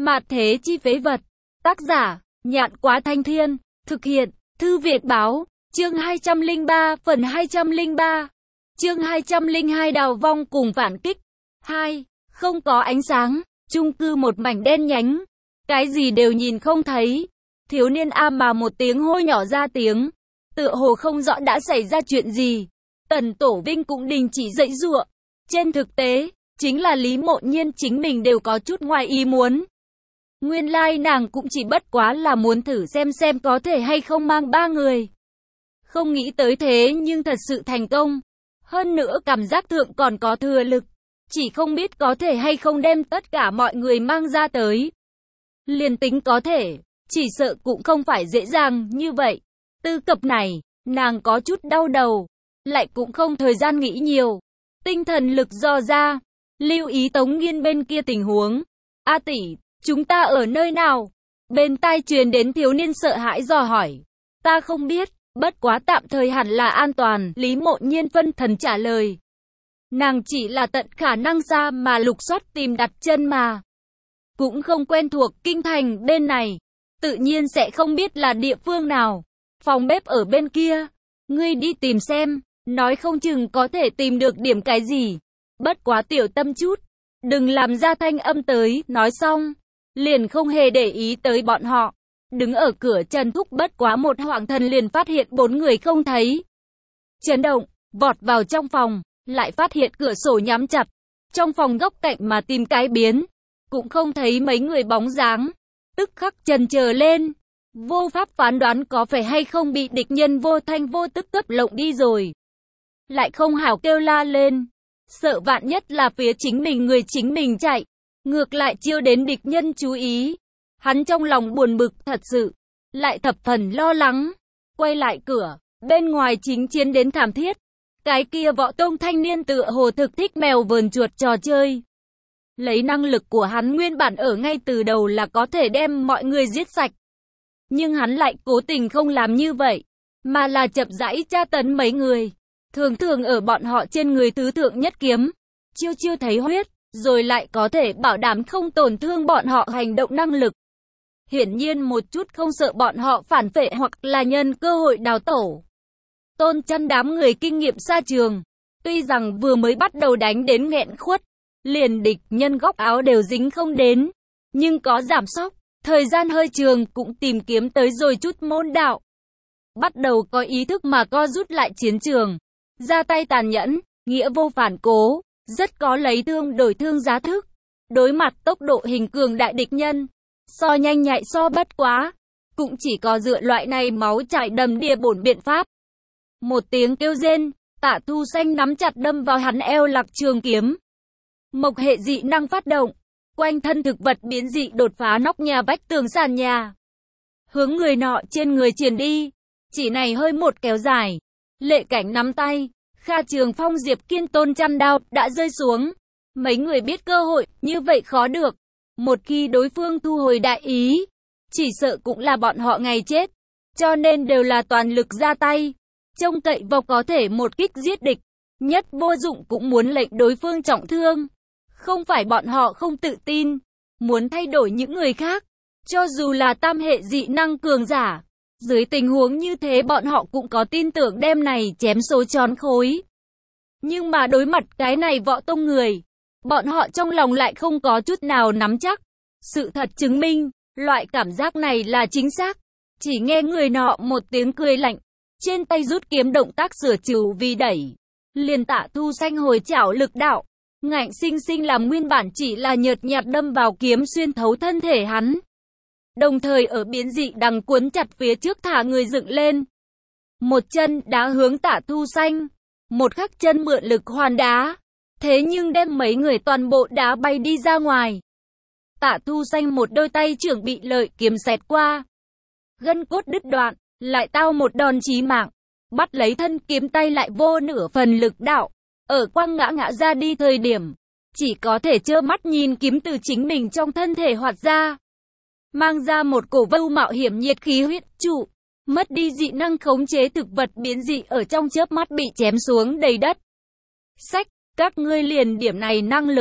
Mạt thế chi phế vật. Tác giả, Nhạn Quá Thanh Thiên. Thực hiện, Thư Việt Báo. Chương 203, phần 203. Chương 202 đào vong cùng phản kích. 2. Không có ánh sáng, chung cư một mảnh đen nhánh. Cái gì đều nhìn không thấy. Thiếu niên mà một tiếng hô nhỏ ra tiếng. Tựa hồ không rõ đã xảy ra chuyện gì. Tần Tổ Vinh cũng đình chỉ dãy giụa. Trên thực tế, chính là Lý Mộ Nhiên chính mình đều có chút ngoài ý muốn. Nguyên lai nàng cũng chỉ bất quá là muốn thử xem có thể hay không mang 3 người. Không nghĩ tới thế nhưng thật sự thành công. Hơn nữa cảm giác thượng còn có thừa lực. Chỉ không biết có thể hay không đem tất cả mọi người mang ra tới. Liền tính có thể, chỉ sợ cũng không phải dễ dàng như vậy. Tư cập này, nàng có chút đau đầu. Lại cũng không thời gian nghĩ nhiều. Tinh thần lực dò ra. Lưu ý Tống Nghiên bên kia tình huống. A tỷ, chúng ta ở nơi nào? Bên tai truyền đến thiếu niên sợ hãi dò hỏi. Ta không biết, bất quá tạm thời hẳn là an toàn. Lý Mộ Nhiên phân thần trả lời. Nàng chỉ là tận khả năng xa mà lục soát tìm đặt chân mà. Cũng không quen thuộc kinh thành bên này. Tự nhiên sẽ không biết là địa phương nào. Phòng bếp ở bên kia. Ngươi đi tìm xem. Nói không chừng có thể tìm được điểm cái gì. Bất quá tiểu tâm chút. Đừng làm ra thanh âm tới. Nói xong. Liền không hề để ý tới bọn họ. Đứng ở cửa Trần Thúc bất quá một hoảng thần liền phát hiện 4 người không thấy. Chấn động. Vọt vào trong phòng. Lại phát hiện cửa sổ nhắm chặt. Trong phòng góc cạnh mà tìm cái biến. Cũng không thấy mấy người bóng dáng. Tức khắc chần chờ lên. Vô pháp phán đoán có phải hay không bị địch nhân vô thanh vô tức cấp lộng đi rồi. Lại không hảo kêu la lên. Sợ vạn nhất là phía chính mình người chính mình chạy. Ngược lại chiêu đến địch nhân chú ý. Hắn trong lòng buồn bực thật sự. Lại thập phần lo lắng. Quay lại cửa. Bên ngoài chính chiến đến thảm thiết. Cái kia võ tông thanh niên tựa hồ thực thích mèo vờn chuột trò chơi. Lấy năng lực của hắn nguyên bản ở ngay từ đầu là có thể đem mọi người giết sạch. Nhưng hắn lại cố tình không làm như vậy. Mà là chậm rãi tra tấn mấy người. Thường thường ở bọn họ trên người tứ thượng nhất kiếm. Chiêu thấy huyết. Rồi lại có thể bảo đảm không tổn thương bọn họ hành động năng lực. Hiển nhiên một chút không sợ bọn họ phản phệ hoặc là nhân cơ hội đào tẩu. Tôn Chân đám người kinh nghiệm xa trường. Tuy rằng vừa mới bắt đầu đánh đến nghẹn khuất. Liền địch nhân góc áo đều dính không đến. Nhưng có giảm sóc. Thời gian hơi trường cũng tìm kiếm tới rồi chút môn đạo. Bắt đầu có ý thức mà co rút lại chiến trường. Ra tay tàn nhẫn, nghĩa vô phản cố. Rất có lấy thương đổi thương giá thức. Đối mặt tốc độ hình cường đại địch nhân. So nhanh nhạy so bất quá. Cũng chỉ có dựa loại này máu chảy đầm đìa bổn biện pháp. Một tiếng kêu rên. Tạ Thu Xanh nắm chặt đâm vào hắn eo Lạc Trường kiếm. Mộc hệ dị năng phát động. Quanh thân thực vật biến dị đột phá nóc nhà vách tường sàn nhà. Hướng người nọ trên người truyền đi. Chỉ này hơi một kéo dài. Lệ Cảnh nắm tay. Kha Trường Phong Diệp Kiên Tôn Chân đao đã rơi xuống. Mấy người biết cơ hội như vậy khó được. Một khi đối phương thu hồi đại ý. Chỉ sợ cũng là bọn họ ngày chết. Cho nên đều là toàn lực ra tay. Trông cậy vào có thể một kích giết địch. Nhất vô dụng cũng muốn lệnh đối phương trọng thương. Không phải bọn họ không tự tin. Muốn thay đổi những người khác. Cho dù là tam hệ dị năng cường giả. Dưới tình huống như thế bọn họ cũng có tin tưởng đem này chém số tròn khối. Nhưng mà đối mặt cái này võ tông người. Bọn họ trong lòng lại không có chút nào nắm chắc. Sự thật chứng minh. Loại cảm giác này là chính xác. Chỉ nghe người nọ một tiếng cười lạnh. Trên tay rút kiếm động tác sửa trừ vì đẩy. Liền Tạ Thu Xanh hồi chảo lực đạo. Ngạnh sinh sinh làm nguyên bản chỉ là nhợt nhạt đâm vào kiếm xuyên thấu thân thể hắn. Đồng thời ở biến dị đằng cuốn chặt phía trước thả người dựng lên. Một chân đá hướng Tạ Thu Xanh. Một khắc chân mượn lực hoàn đá. Thế nhưng đem mấy người toàn bộ đá bay đi ra ngoài. Tạ Thu Xanh một đôi tay trưởng bị lợi kiếm xẹt qua. Gân cốt đứt đoạn. Lại tao một đòn chí mạng. Bắt lấy thân kiếm tay lại vô nửa phần lực đạo. Ở quăng ngã ra đi thời điểm. Chỉ có thể trơ mắt nhìn kiếm từ chính mình trong thân thể hoạt ra. Mang ra một cổ vô mạo hiểm nhiệt khí huyết trụ. Mất đi dị năng khống chế thực vật biến dị ở trong chớp mắt bị chém xuống đầy đất. Sách, các ngươi liền điểm này năng lực.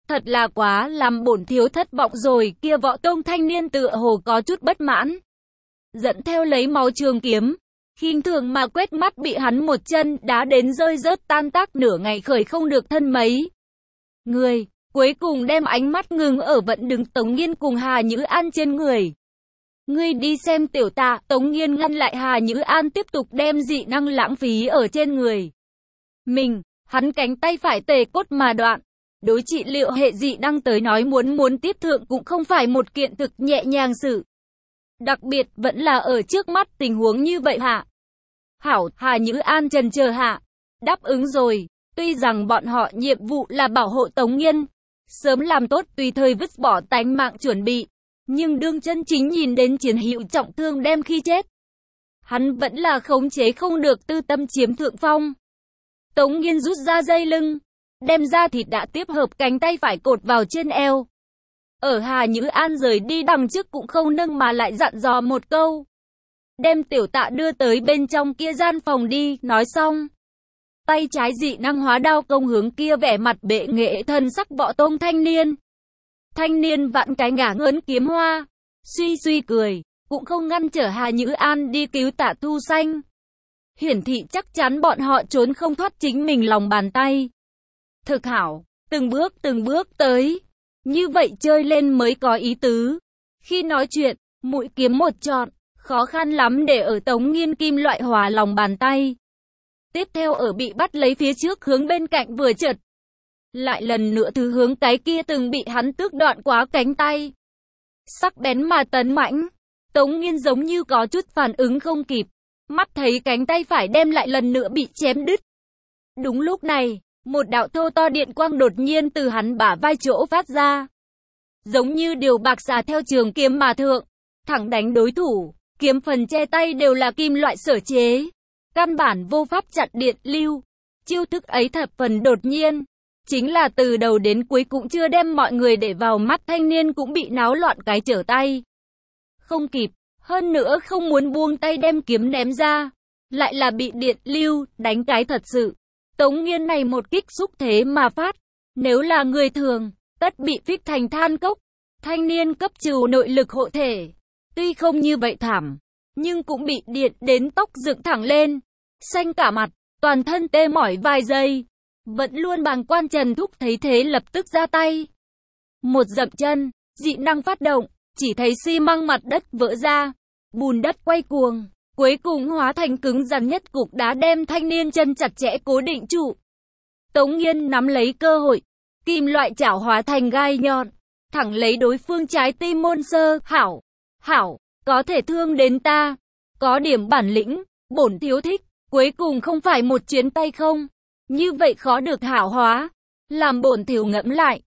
Thật là quá làm bổn thiếu thất vọng rồi. Kia võ tông thanh niên tựa hồ có chút bất mãn, dẫn theo lấy máu trường kiếm, khinh thường mà quét mắt bị hắn một chân đá đến rơi rớt tan tác, nửa ngày khởi không được thân mấy người, cuối cùng đem ánh mắt ngừng ở vẫn đứng Tống Nghiên cùng Hà Nhữ An trên người. Ngươi đi xem tiểu tạ. Tống Nghiên ngăn lại Hà Nhữ An tiếp tục đem dị năng lãng phí ở trên người mình. Hắn cánh tay phải tề cốt mà đoạn. Đối trị liệu hệ dị năng tới nói muốn tiếp thượng cũng không phải một kiện thực nhẹ nhàng sự. Đặc biệt vẫn là ở trước mắt tình huống như vậy hạ. Hảo, Hà Nhữ An chần chờ hạ. Đáp ứng rồi. Tuy rằng bọn họ nhiệm vụ là bảo hộ Tống Nghiên, sớm làm tốt tùy thời vứt bỏ tánh mạng chuẩn bị. Nhưng đương chân chính nhìn đến chiến hữu trọng thương đem khi chết, hắn vẫn là khống chế không được, tư tâm chiếm thượng phong. Tống Nghiên rút ra dây lưng, đem ra thịt đã tiếp hợp cánh tay phải cột vào trên eo. Ở Hà Nhữ An rời đi đằng trước cũng không nâng mà lại dặn dò một câu. Đem tiểu tạ đưa tới bên trong kia gian phòng đi, nói xong. Tay trái dị năng hóa đao công hướng kia vẻ mặt bệ nghệ thân sắc võ tông thanh niên. Thanh niên vặn cái ngả ngớn kiếm hoa, suy suy cười, cũng không ngăn trở Hà Nhữ An đi cứu Tạ Thu Xanh. Hiển thị chắc chắn bọn họ trốn không thoát chính mình lòng bàn tay. Thực hảo, từng bước tới. Như vậy chơi lên mới có ý tứ. Khi nói chuyện, mũi kiếm một chọn, khó khăn lắm để ở Tống Nghiên kim loại hòa lòng bàn tay. Tiếp theo ở bị bắt lấy phía trước hướng bên cạnh vừa chợt. Lại lần nữa thứ hướng cái kia từng bị hắn tước đoạn quá cánh tay. Sắc bén mà tấn mãnh. Tống Nghiên giống như có chút phản ứng không kịp. Mắt thấy cánh tay phải đem lại lần nữa bị chém đứt. Đúng lúc này, một đạo thô to điện quang đột nhiên từ hắn bả vai chỗ phát ra. Giống như điều bạc xà theo trường kiếm mà thượng, thẳng đánh đối thủ. Kiếm phần che tay đều là kim loại sở chế, căn bản vô pháp chặn điện lưu. Chiêu thức ấy thập phần đột nhiên, chính là từ đầu đến cuối cũng chưa đem mọi người để vào mắt, thanh niên cũng bị náo loạn cái trở tay không kịp, hơn nữa không muốn buông tay đem kiếm ném ra, lại là bị điện lưu đánh cái thật sự. Tống Nghiên này một kích xúc thế mà phát, nếu là người thường, tất bị phích thành than cốc. Thanh niên cấp trừ nội lực hộ thể, tuy không như vậy thảm, nhưng cũng bị điện đến tóc dựng thẳng lên, xanh cả mặt, toàn thân tê mỏi vài giây. Vẫn luôn bàng quan Trần Thúc thấy thế lập tức ra tay. Một dậm chân, dị năng phát động, chỉ thấy xi măng mặt đất vỡ ra, bùn đất quay cuồng, cuối cùng hóa thành cứng rắn nhất cục đá đem thanh niên chân chặt chẽ cố định trụ. Tống Nghiên nắm lấy cơ hội, kim loại chảo hóa thành gai nhọn, thẳng lấy đối phương trái tim môn sơ. Hảo, có thể thương đến ta, có điểm bản lĩnh, bổn thiếu thích, cuối cùng không phải một chuyến tay không. Như vậy khó được hảo hóa, làm bổn thiếu ngẫm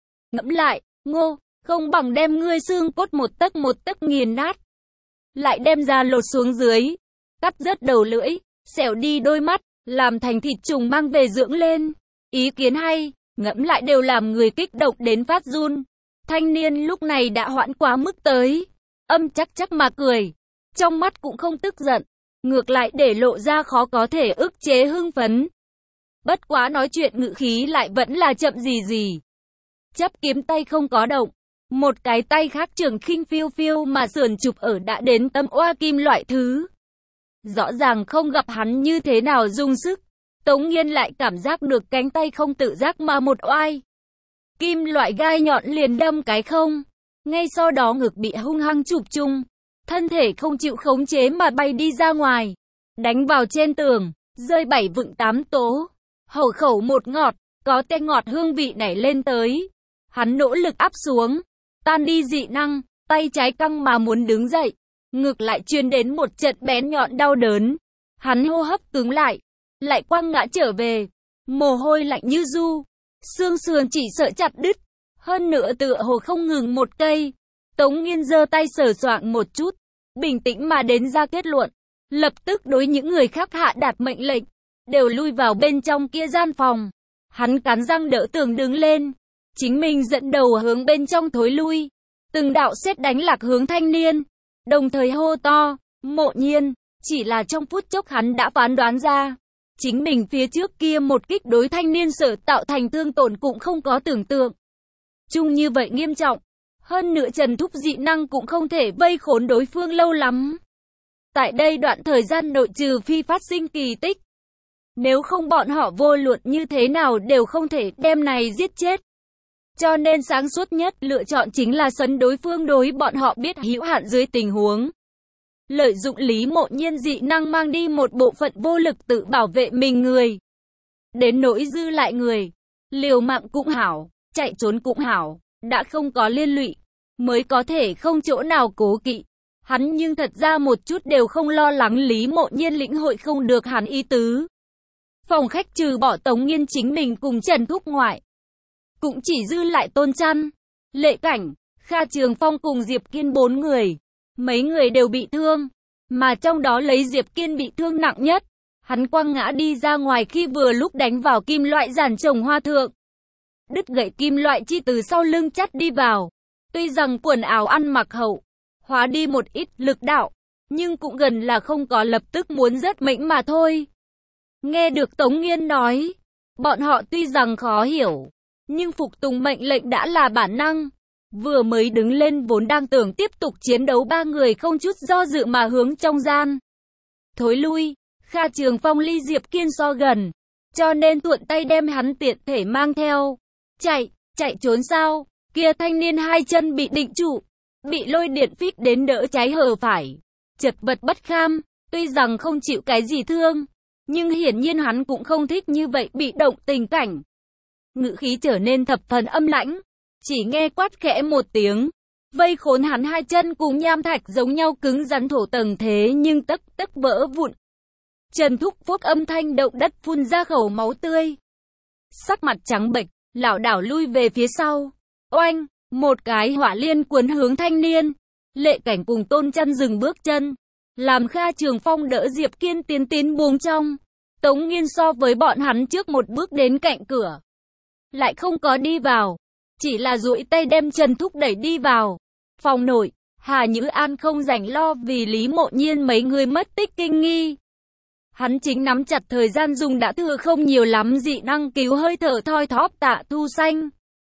lại, ngô, không bằng đem ngươi xương cốt một tấc nghiền nát, lại đem ra lột xuống dưới, cắt rớt đầu lưỡi, xẻo đi đôi mắt, làm thành thịt trùng mang về dưỡng lên. Ý kiến hay, ngẫm lại đều làm người kích động đến phát run. Thanh niên lúc này đã hoãn quá mức tới, chắc mà cười, trong mắt cũng không tức giận, ngược lại để lộ ra khó có thể ức chế hưng phấn. Bất quá nói chuyện ngữ khí lại vẫn là chậm gì. Chấp kiếm tay không có động, một cái tay khác trường khinh phiêu phiêu mà sườn chụp ở đã đến tâm oa kim loại thứ. Rõ ràng không gặp hắn như thế nào dùng sức, Tống Nghiên lại cảm giác được cánh tay không tự giác mà một oai. Kim loại gai nhọn liền đâm cái không, ngay sau đó ngực bị hung hăng chụp chung, thân thể không chịu khống chế mà bay đi ra ngoài, đánh vào trên tường, rơi 7 vựng 8 tố. Hầu khẩu một ngọt, có tên ngọt hương vị nảy lên tới. Hắn nỗ lực áp xuống, tan đi dị năng, tay trái căng mà muốn đứng dậy, ngực lại truyền đến một trận bén nhọn đau đớn. Hắn hô hấp cứng lại quăng ngã trở về, mồ hôi lạnh như du, xương sườn chỉ sợ chặt đứt, hơn nữa tựa hồ không ngừng một cây. Tống Nghiên giơ tay sờ soạng một chút, bình tĩnh mà đến ra kết luận, lập tức đối những người khác hạ đạt mệnh lệnh, đều lui vào bên trong kia gian phòng. Hắn cắn răng đỡ tường đứng lên, chính mình dẫn đầu hướng bên trong thối lui, từng đạo sét đánh lạc hướng thanh niên, đồng thời hô to, Mộ Nhiên. Chỉ là trong phút chốc hắn đã phán đoán ra, chính mình phía trước kia một kích đối thanh niên sở tạo thành thương tổn cũng không có tưởng tượng. chung như vậy nghiêm trọng. Hơn nữa Trần Thúc dị năng cũng không thể vây khốn đối phương lâu lắm. Tại đây đoạn thời gian nội trừ phi phát sinh kỳ tích. Nếu không bọn họ vô luận như thế nào đều không thể đem này giết chết. Cho nên sáng suốt nhất lựa chọn chính là sấn đối phương đối bọn họ biết hữu hạn dưới tình huống. Lợi dụng Lý Mộ Nhiên dị năng mang đi một bộ phận vô lực tự bảo vệ mình người. Đến nỗi dư lại người, liều mạng cũng hảo, chạy trốn cũng hảo, đã không có liên lụy, mới có thể không chỗ nào cố kỵ. Hắn nhưng thật ra một chút đều không lo lắng Lý Mộ Nhiên lĩnh hội không được hắn ý tứ. Phòng khách trừ bỏ Tống Nghiên chính mình cùng Trần Thúc ngoại, cũng chỉ dư lại Tôn Chăn, Lệ Cảnh, Kha Trường Phong cùng Diệp Kiên 4 người. Mấy người đều bị thương, mà trong đó lấy Diệp Kiên bị thương nặng nhất. Hắn quăng ngã đi ra ngoài khi vừa lúc đánh vào kim loại giàn trồng hoa thượng. Đứt gãy kim loại chi từ sau lưng chắt đi vào. Tuy rằng quần áo ăn mặc hậu, hóa đi một ít lực đạo, nhưng cũng gần là không có lập tức muốn rớt mệnh mà thôi. Nghe được Tống Nghiên nói, bọn họ tuy rằng khó hiểu, nhưng phục tùng mệnh lệnh đã là bản năng. Vừa mới đứng lên vốn đang tưởng tiếp tục chiến đấu ba người không chút do dự mà hướng trong gian thối lui. Kha Trường Phong ly Diệp Kiên so gần, cho nên thuận tay đem hắn tiện thể mang theo. Chạy trốn sao? Kia thanh niên hai chân bị định trụ, bị lôi điện phích đến đỡ cháy hở phải, chật vật bất kham. Tuy rằng không chịu cái gì thương, nhưng hiển nhiên hắn cũng không thích như vậy bị động tình cảnh. Ngữ khí trở nên thập phần âm lãnh, chỉ nghe quát khẽ một tiếng, vây khốn hắn hai chân cùng nham thạch giống nhau cứng rắn thổ tầng thế nhưng tấc tấc vỡ vụn. Trần Thúc phốc âm thanh động đất phun ra khẩu máu tươi. Sắc mặt trắng bệch, lảo đảo lui về phía sau. Oanh, một cái hỏa liên cuốn hướng thanh niên. Lệ Cảnh cùng Tôn Chăn dừng bước chân, làm Kha Trường Phong đỡ Diệp Kiên tiến buông trong. Tống Nghiên so với bọn hắn trước một bước đến cạnh cửa, lại không có đi vào, chỉ là duỗi tay đem Trần Thúc đẩy đi vào phòng nội. Hà Nhữ An không rảnh lo vì Lý Mộ Nhiên mấy người mất tích kinh nghi. Hắn chính nắm chặt thời gian dùng đã thừa không nhiều lắm dị năng cứu hơi thở thoi thóp Tạ Thu Xanh.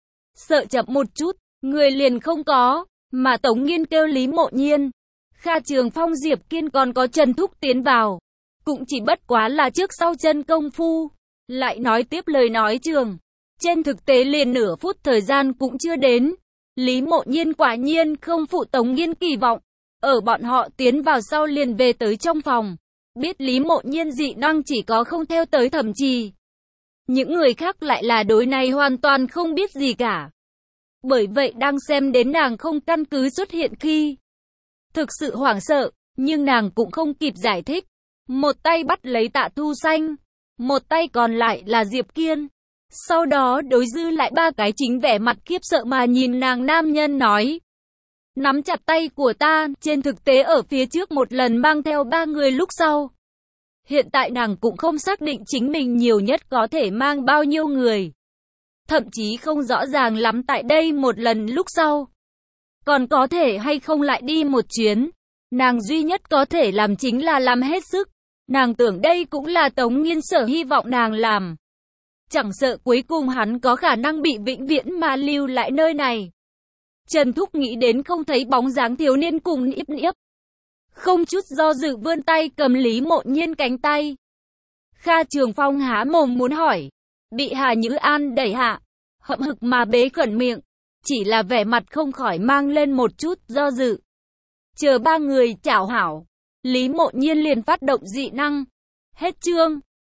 Sợ chậm một chút, người liền không có, mà Tống Nghiên kêu Lý Mộ Nhiên, Kha Trường Phong, Diệp Kiên còn có Trần Thúc tiến vào. Cũng chỉ bất quá là trước sau chân công phu, lại nói tiếp lời nói trường. Trên thực tế liền nửa phút thời gian cũng chưa đến. Lý Mộ Nhiên quả nhiên không phụ Tống Nghiên kỳ vọng. Ở bọn họ tiến vào sau liền về tới trong phòng. Biết Lý Mộ Nhiên dị năng chỉ có không theo tới thẩm trì. Những người khác lại là đối này hoàn toàn không biết gì cả. Bởi vậy đang xem đến nàng không căn cứ xuất hiện khi thực sự hoảng sợ, nhưng nàng cũng không kịp giải thích. Một tay bắt lấy Tạ Thu Xanh, một tay còn lại là Diệp Kiên. Sau đó đối dư lại ba cái chính vẻ mặt khiếp sợ mà nhìn nàng nam nhân nói. Nắm chặt tay của ta, trên thực tế ở phía trước một lần mang theo ba người lúc sau. Hiện tại nàng cũng không xác định chính mình nhiều nhất có thể mang bao nhiêu người. Thậm chí không rõ ràng lắm tại đây một lần lúc sau. Còn có thể hay không lại đi một chuyến. Nàng duy nhất có thể làm chính là làm hết sức. Nàng tưởng đây cũng là Tống Nghiên sở hy vọng nàng làm. Chẳng sợ cuối cùng hắn có khả năng bị vĩnh viễn mà lưu lại nơi này. Trần Thúc nghĩ đến không thấy bóng dáng thiếu niên cùng Niếp Niếp, không chút do dự vươn tay cầm Lý Mộ Nhiên cánh tay. Kha Trường Phong há mồm muốn hỏi, bị Hà Nhữ An đẩy hạ, hậm hực mà bế khẩn miệng, chỉ là vẻ mặt không khỏi mang lên một chút do dự. Chờ ba người chào hảo, Lý Mộ Nhiên liền phát động dị năng. Hết chương.